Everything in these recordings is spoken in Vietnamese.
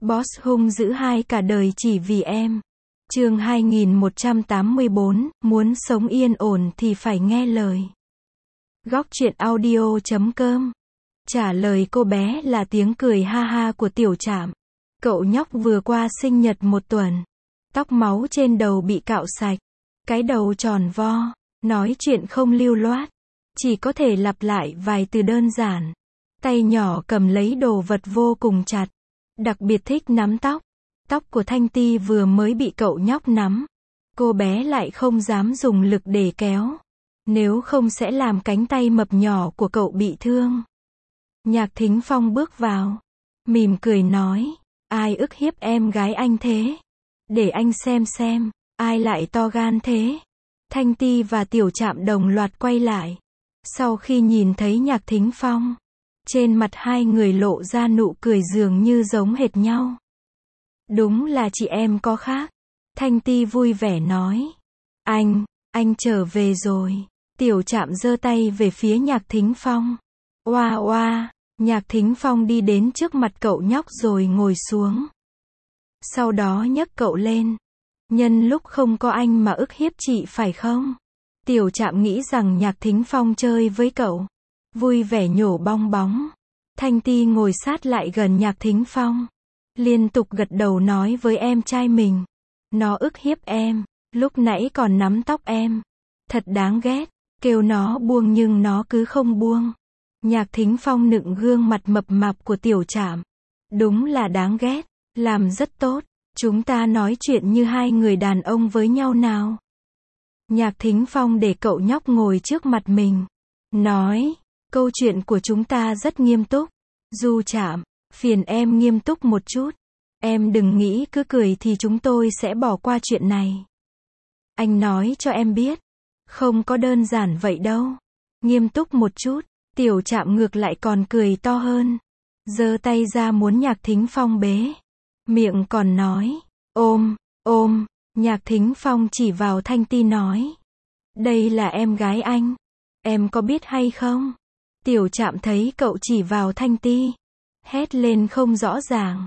Boss hung dữ hai cả đời chỉ vì em. Chương 2184, muốn sống yên ổn thì phải nghe lời. Góc truyện audio.com. Trả lời cô bé là tiếng cười ha ha của Tiểu Trạm. Cậu nhóc vừa qua sinh nhật 1 tuần. Tóc máu trên đầu bị cạo sạch. Cái đầu tròn vo. Nói chuyện không lưu loát. Chỉ có thể lặp lại vài từ đơn giản. Tay nhỏ cầm lấy đồ vật vô cùng chặt. Đặc biệt thích nắm tóc. Tóc của Thanh Ti vừa mới bị cậu nhóc nắm. Cô bé lại không dám dùng lực để kéo. Nếu không sẽ làm cánh tay mập nhỏ của cậu bị thương. Nhạc Thính Phong bước vào. Mỉm cười nói. Ai ức hiếp em gái anh thế? Để anh xem, ai lại to gan thế? Thanh Ti và Tiểu Trạm đồng loạt quay lại. Sau khi nhìn thấy Nhạc Thính Phong, trên mặt hai người lộ ra nụ cười dường như giống hệt nhau. Đúng là chị em có khác. Thanh Ti vui vẻ nói. Anh trở về rồi. Tiểu Trạm giơ tay về phía Nhạc Thính Phong. Oa oa, Nhạc Thính Phong đi đến trước mặt cậu nhóc rồi ngồi xuống. Sau đó nhấc cậu lên. Nhân lúc không có anh mà ức hiếp chị phải không? Tiểu Trạm nghĩ rằng Nhạc Thính Phong chơi với cậu. Vui vẻ nhổ bong bóng. Thanh Ti ngồi sát lại gần Nhạc Thính Phong. Liên tục gật đầu nói với em trai mình. Nó ức hiếp em. Lúc nãy còn nắm tóc em. Thật đáng ghét. Kêu nó buông nhưng nó cứ không buông. Nhạc Thính Phong nựng gương mặt mập mạp của Tiểu Trạm. Đúng là đáng ghét. Làm rất tốt. Chúng ta nói chuyện như hai người đàn ông với nhau nào. Nhạc Thính Phong để cậu nhóc ngồi trước mặt mình. Nói. Câu chuyện của chúng ta rất nghiêm túc. Du Trạm, phiền em nghiêm túc một chút. Em đừng nghĩ cứ cười thì chúng tôi sẽ bỏ qua chuyện này. Anh nói cho em biết. Không có đơn giản vậy đâu. Nghiêm túc một chút. Tiểu Trạm ngược lại còn cười to hơn. Giơ tay ra muốn Nhạc Thính Phong bế. Miệng còn nói. Ôm. Nhạc Thính Phong chỉ vào Thanh Ti nói. Đây là em gái anh. Em có biết hay không? Tiểu Trạm thấy cậu chỉ vào Thanh Ti. Hét lên không rõ ràng.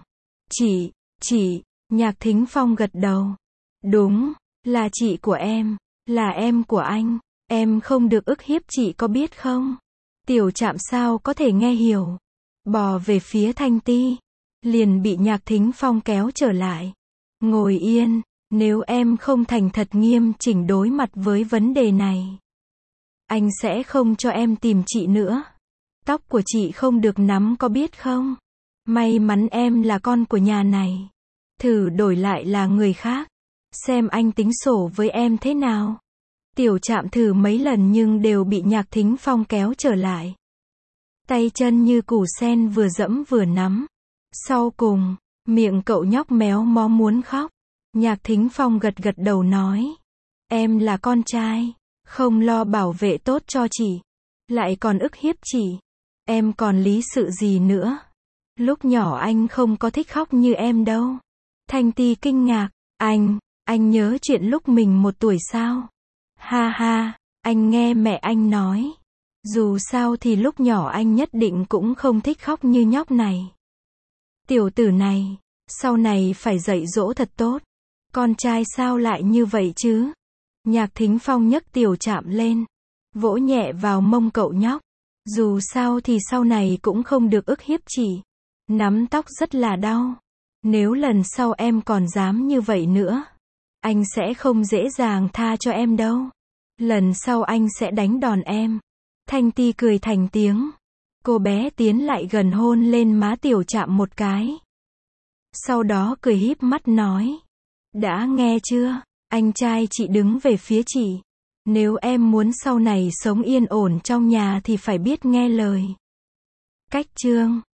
Chị, Nhạc Thính Phong gật đầu. Đúng, là chị của em, là em của anh. Em không được ức hiếp chị có biết không? Tiểu Trạm sao có thể nghe hiểu. Bò về phía Thanh Ti. Liền bị Nhạc Thính Phong kéo trở lại. Ngồi yên, nếu em không thành thật nghiêm chỉnh đối mặt với vấn đề này. Anh sẽ không cho em tìm chị nữa. Tóc của chị không được nắm có biết không? May mắn em là con của nhà này. Thử đổi lại là người khác. Xem anh tính sổ với em thế nào. Tiểu Trạm thử mấy lần nhưng đều bị Nhạc Thính Phong kéo trở lại. Tay chân như củ sen vừa dẫm vừa nắm. Sau cùng, miệng cậu nhóc méo mó muốn khóc. Nhạc Thính Phong gật đầu nói. Em là con trai. Không lo bảo vệ tốt cho chị. Lại còn ức hiếp chị. Em còn lý sự gì nữa. Lúc nhỏ anh không có thích khóc như em đâu. Thanh Ti kinh ngạc. Anh nhớ chuyện lúc mình 1 tuổi sao? Ha ha, anh nghe mẹ anh nói. Dù sao thì lúc nhỏ anh nhất định cũng không thích khóc như nhóc này. Tiểu tử này, sau này phải dạy dỗ thật tốt. Con trai sao lại như vậy chứ? Nhạc Thính Phong nhấc Tiểu Trạm lên. Vỗ nhẹ vào mông cậu nhóc. Dù sao thì sau này cũng không được ức hiếp chị. Nắm tóc rất là đau. Nếu lần sau em còn dám như vậy nữa, anh sẽ không dễ dàng tha cho em đâu. Lần sau anh sẽ đánh đòn em. Thanh Ti cười thành tiếng. Cô bé tiến lại gần hôn lên má Tiểu Trạm một cái. Sau đó cười híp mắt nói. Đã nghe chưa? Anh trai chị đứng về phía chị. Nếu em muốn sau này sống yên ổn trong nhà thì phải biết nghe lời. Cách chương